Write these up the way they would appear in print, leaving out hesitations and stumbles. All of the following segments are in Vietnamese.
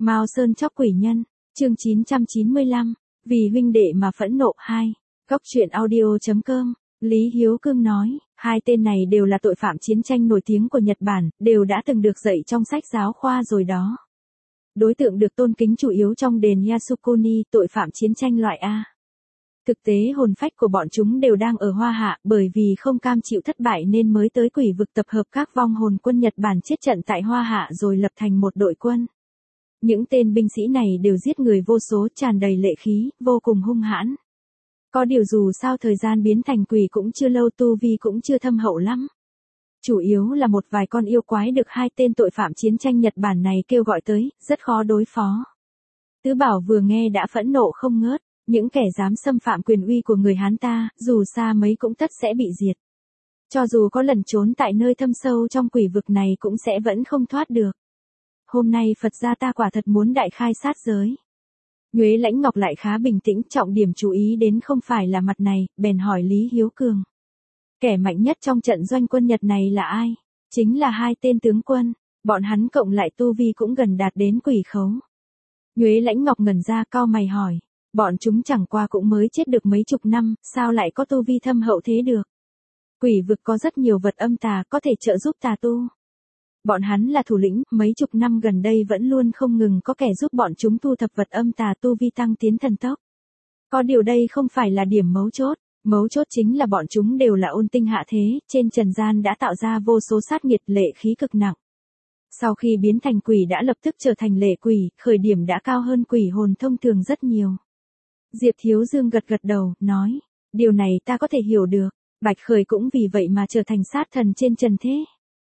Mao Sơn chóc quỷ nhân, chương 995, vì huynh đệ mà phẫn nộ 2. Góc truyện audio.com, Lý Hiếu Cương nói, hai tên này đều là tội phạm chiến tranh nổi tiếng của Nhật Bản, đều đã từng được dạy trong sách giáo khoa rồi đó. Đối tượng được tôn kính chủ yếu trong đền Yasukuni, tội phạm chiến tranh loại A. Thực tế hồn phách của bọn chúng đều đang ở Hoa Hạ, bởi vì không cam chịu thất bại nên mới tới quỷ vực tập hợp các vong hồn quân Nhật Bản chết trận tại Hoa Hạ rồi lập thành một đội quân. Những tên binh sĩ này đều giết người vô số, tràn đầy lệ khí, vô cùng hung hãn. Có điều dù sao thời gian biến thành quỷ cũng chưa lâu, tu vi cũng chưa thâm hậu lắm. Chủ yếu là một vài con yêu quái được hai tên tội phạm chiến tranh Nhật Bản này kêu gọi tới, rất khó đối phó. Tứ Bảo vừa nghe đã phẫn nộ không ngớt, những kẻ dám xâm phạm quyền uy của người Hán ta, dù xa mấy cũng tất sẽ bị diệt. Cho dù có lẩn trốn tại nơi thâm sâu trong quỷ vực này cũng sẽ vẫn không thoát được. Hôm nay Phật gia ta quả thật muốn đại khai sát giới. Nhuế Lãnh Ngọc lại khá bình tĩnh, trọng điểm chú ý đến không phải là mặt này, bèn hỏi Lý Hiếu Cường. Kẻ mạnh nhất trong trận doanh quân Nhật này là ai? Chính là hai tên tướng quân, bọn hắn cộng lại tu vi cũng gần đạt đến quỷ khấu. Nhuế Lãnh Ngọc ngẩn ra, cau mày hỏi, bọn chúng chẳng qua cũng mới chết được mấy chục năm, sao lại có tu vi thâm hậu thế được? Quỷ vực có rất nhiều vật âm tà có thể trợ giúp tà tu. Bọn hắn là thủ lĩnh, mấy chục năm gần đây vẫn luôn không ngừng có kẻ giúp bọn chúng thu thập vật âm tà, tu vi tăng tiến thần tốc. Có điều đây không phải là điểm mấu chốt chính là bọn chúng đều là ôn tinh hạ thế, trên trần gian đã tạo ra vô số sát nghiệt, lệ khí cực nặng. Sau khi biến thành quỷ đã lập tức trở thành lệ quỷ, khởi điểm đã cao hơn quỷ hồn thông thường rất nhiều. Diệp Thiếu Dương gật gật đầu, nói, điều này ta có thể hiểu được, Bạch Khởi cũng vì vậy mà trở thành sát thần trên trần thế.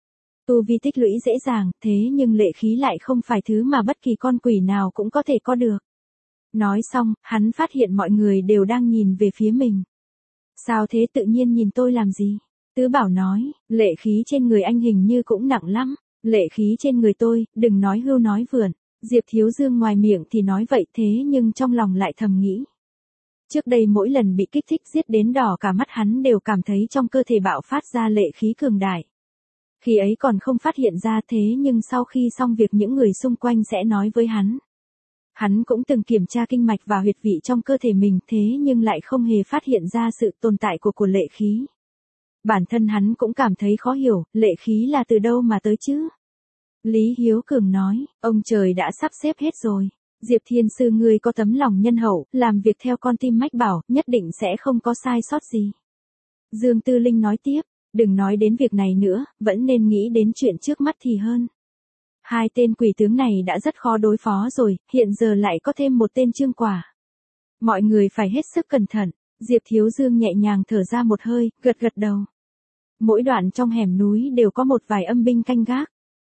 Tu vi tích lũy dễ dàng, thế nhưng lệ khí lại không phải thứ mà bất kỳ con quỷ nào cũng có thể có được. Nói xong, hắn phát hiện mọi người đều đang nhìn về phía mình. Sao thế, tự nhiên nhìn tôi làm gì? Tứ Bảo nói, lệ khí trên người anh hình như cũng nặng lắm, lệ khí trên người tôi, đừng nói hưu nói vượn. Diệp Thiếu Dương ngoài miệng thì nói vậy thế nhưng trong lòng lại thầm nghĩ. Trước đây mỗi lần bị kích thích giết đến đỏ cả mắt hắn đều cảm thấy trong cơ thể bạo phát ra lệ khí cường đại. Khi ấy còn không phát hiện ra, thế nhưng sau khi xong việc những người xung quanh sẽ nói với hắn. Hắn cũng từng kiểm tra kinh mạch và huyệt vị trong cơ thể mình, thế nhưng lại không hề phát hiện ra sự tồn tại của lệ khí. Bản thân hắn cũng cảm thấy khó hiểu, lệ khí là từ đâu mà tới chứ? Lý Hiếu Cường nói, ông trời đã sắp xếp hết rồi. Diệp Thiên Sư ngươi có tấm lòng nhân hậu, làm việc theo con tim mách bảo, nhất định sẽ không có sai sót gì. Dương Tư Linh nói tiếp, đừng nói đến việc này nữa, vẫn nên nghĩ đến chuyện trước mắt thì hơn. Hai tên quỷ tướng này đã rất khó đối phó rồi, hiện giờ lại có thêm một tên Trương Quả. Mọi người phải hết sức cẩn thận. Diệp Thiếu Dương nhẹ nhàng thở ra một hơi, gật gật đầu. Mỗi đoạn trong hẻm núi đều có một vài âm binh canh gác.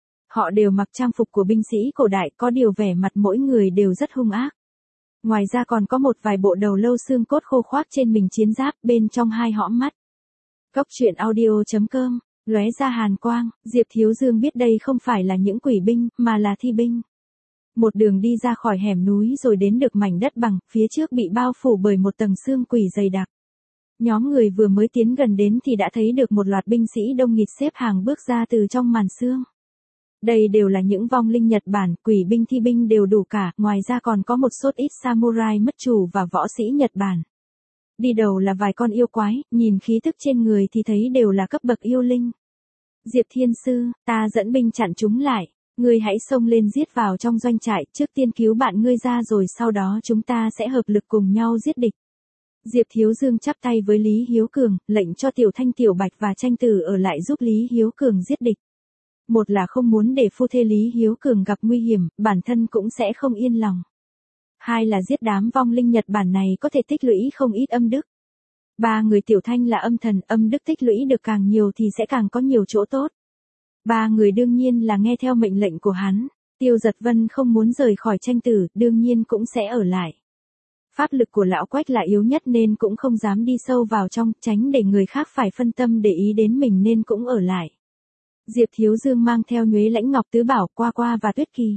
Họ đều mặc trang phục của binh sĩ cổ đại, có điều vẻ mặt mỗi người đều rất hung ác. Ngoài ra còn có một vài bộ đầu lâu xương cốt khô khoác trên mình chiến giáp, bên trong hai hõm mắt. Góc truyện audio.com, lóe ra hàn quang, Diệp Thiếu Dương biết đây không phải là những quỷ binh, mà là thi binh. Một đường đi ra khỏi hẻm núi rồi đến được mảnh đất bằng, phía trước bị bao phủ bởi một tầng xương quỷ dày đặc. Nhóm người vừa mới tiến gần đến thì đã thấy được một loạt binh sĩ đông nghịt xếp hàng bước ra từ trong màn xương. Đây đều là những vong linh Nhật Bản, quỷ binh thi binh đều đủ cả, ngoài ra còn có một số ít samurai mất chủ và võ sĩ Nhật Bản. Đi đầu là vài con yêu quái, nhìn khí thức trên người thì thấy đều là cấp bậc yêu linh. Diệp Thiên Sư, ta dẫn binh chặn chúng lại, ngươi hãy xông lên giết vào trong doanh trại, trước tiên cứu bạn ngươi ra rồi sau đó chúng ta sẽ hợp lực cùng nhau giết địch. Diệp Thiếu Dương chắp tay với Lý Hiếu Cường, lệnh cho Tiểu Thanh, Tiểu Bạch và Tranh Tử ở lại giúp Lý Hiếu Cường giết địch. Một là không muốn để phu thê Lý Hiếu Cường gặp nguy hiểm, bản thân cũng sẽ không yên lòng. Hai là giết đám vong linh Nhật Bản này có thể tích lũy không ít âm đức. Ba người Tiểu Thanh là âm thần, âm đức tích lũy được càng nhiều thì sẽ càng có nhiều chỗ tốt. Ba người đương nhiên là nghe theo mệnh lệnh của hắn. Tiêu Giật Vân không muốn rời khỏi Tranh Tử, đương nhiên cũng sẽ ở lại. Pháp lực của lão Quách là yếu nhất nên cũng không dám đi sâu vào trong, tránh để người khác phải phân tâm để ý đến mình nên cũng ở lại. Diệp Thiếu Dương mang theo Nhuế Lãnh Ngọc, Tứ Bảo, Qua Qua và Tuyết Kỳ.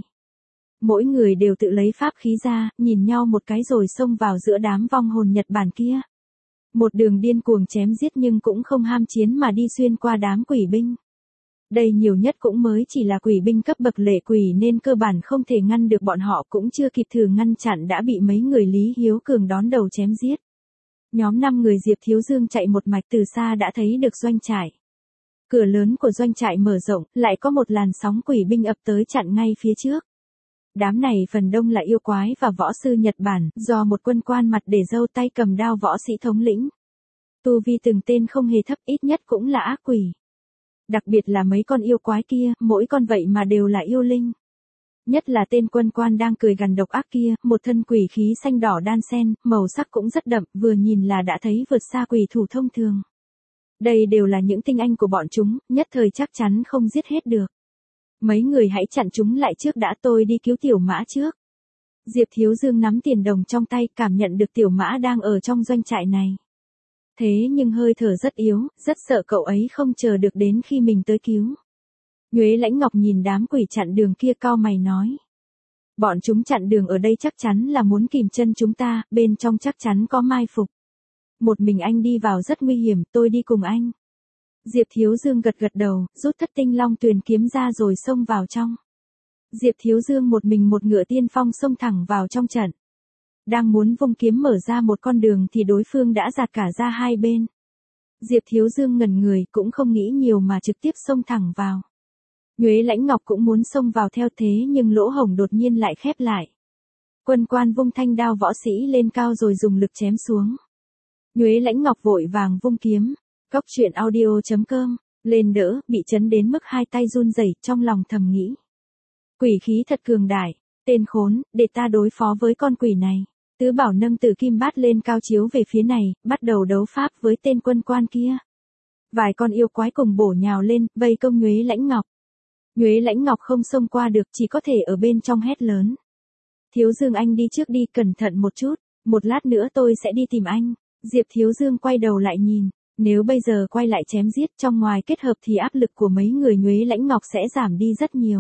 Mỗi người đều tự lấy pháp khí ra, nhìn nhau một cái rồi xông vào giữa đám vong hồn Nhật Bản kia. Một đường điên cuồng chém giết nhưng cũng không ham chiến mà đi xuyên qua đám quỷ binh. Đây nhiều nhất cũng mới chỉ là quỷ binh cấp bậc lệ quỷ nên cơ bản không thể ngăn được bọn họ, cũng chưa kịp thử ngăn chặn đã bị mấy người Lý Hiếu Cường đón đầu chém giết. Nhóm 5 người Diệp Thiếu Dương chạy một mạch từ xa đã thấy được doanh trại. Cửa lớn của doanh trại mở rộng, lại có một làn sóng quỷ binh ập tới chặn ngay phía trước. Đám này phần đông là yêu quái và võ sư Nhật Bản, do một quân quan mặt để râu tay cầm đao võ sĩ thống lĩnh. Tu vi từng tên không hề thấp, ít nhất cũng là ác quỷ. Đặc biệt là mấy con yêu quái kia, mỗi con vậy mà đều là yêu linh. Nhất là tên quân quan đang cười gằn độc ác kia, một thân quỷ khí xanh đỏ đan xen, màu sắc cũng rất đậm, vừa nhìn là đã thấy vượt xa quỷ thủ thông thường. Đây đều là những tinh anh của bọn chúng, nhất thời chắc chắn không giết hết được. Mấy người hãy chặn chúng lại trước đã, tôi đi cứu Tiểu Mã trước. Diệp Thiếu Dương nắm tiền đồng trong tay, cảm nhận được Tiểu Mã đang ở trong doanh trại này. Thế nhưng hơi thở rất yếu, rất sợ cậu ấy không chờ được đến khi mình tới cứu. Nhuế Lãnh Ngọc nhìn đám quỷ chặn đường kia cau mày nói. Bọn chúng chặn đường ở đây chắc chắn là muốn kìm chân chúng ta, bên trong chắc chắn có mai phục. Một mình anh đi vào rất nguy hiểm, tôi đi cùng anh. Diệp Thiếu Dương gật gật đầu, rút Thất Tinh Long Tuyền kiếm ra rồi xông vào trong. Diệp Thiếu Dương một mình một ngựa tiên phong xông thẳng vào trong trận. Đang muốn vung kiếm mở ra một con đường thì đối phương đã giạt cả ra hai bên. Diệp Thiếu Dương ngẩn người, cũng không nghĩ nhiều mà trực tiếp xông thẳng vào. Nhuế Lãnh Ngọc cũng muốn xông vào theo thế nhưng lỗ hổng đột nhiên lại khép lại. Quân quan vung thanh đao võ sĩ lên cao rồi dùng lực chém xuống. Nhuế Lãnh Ngọc vội vàng vung kiếm. Cóc truyện audio.com, lên đỡ, bị chấn đến mức hai tay run rẩy, trong lòng thầm nghĩ. Quỷ khí thật cường đại, tên khốn, để ta đối phó với con quỷ này. Tứ Bảo nâng Tử Kim Bát lên cao chiếu về phía này, bắt đầu đấu pháp với tên quân quan kia. Vài con yêu quái cùng bổ nhào lên, vây công Nhuế Lãnh Ngọc. Nhuế Lãnh Ngọc không xông qua được, chỉ có thể ở bên trong hét lớn. Thiếu Dương anh đi trước đi, cẩn thận một chút, một lát nữa tôi sẽ đi tìm anh. Diệp Thiếu Dương quay đầu lại nhìn. Nếu bây giờ quay lại chém giết trong ngoài kết hợp thì áp lực của mấy người Nhuế Lãnh Ngọc sẽ giảm đi rất nhiều.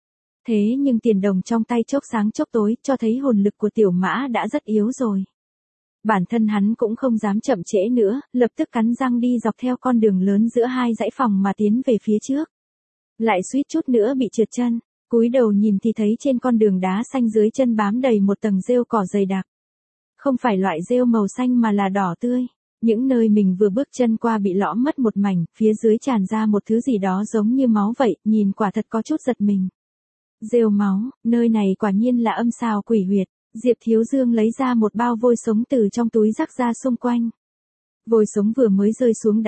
Thế nhưng tiền đồng trong tay chốc sáng chốc tối cho thấy hồn lực của Tiểu Mã đã rất yếu rồi. Bản thân hắn cũng không dám chậm trễ nữa, lập tức cắn răng đi dọc theo con đường lớn giữa hai dãy phòng mà tiến về phía trước. Lại suýt chút nữa bị trượt chân, cúi đầu nhìn thì thấy trên con đường đá xanh dưới chân bám đầy một tầng rêu cỏ dày đặc. Không phải loại rêu màu xanh mà là đỏ tươi. Những nơi mình vừa bước chân qua bị lõm mất một mảnh, phía dưới tràn ra một thứ gì đó giống như máu vậy, nhìn quả thật có chút giật mình. Rêu máu, nơi này quả nhiên là âm sào quỷ huyệt. Diệp Thiếu Dương lấy ra một bao vôi sống từ trong túi rắc ra xung quanh. Vôi sống vừa mới rơi xuống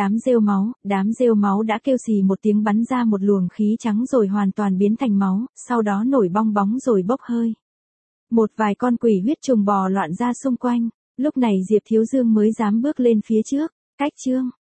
đám rêu máu đã kêu xì một tiếng bắn ra một luồng khí trắng rồi hoàn toàn biến thành máu, sau đó nổi bong bóng rồi bốc hơi. Một vài con quỷ huyết trùng bò loạn ra xung quanh. Lúc này Diệp Thiếu Dương mới dám bước lên phía trước. Cách chương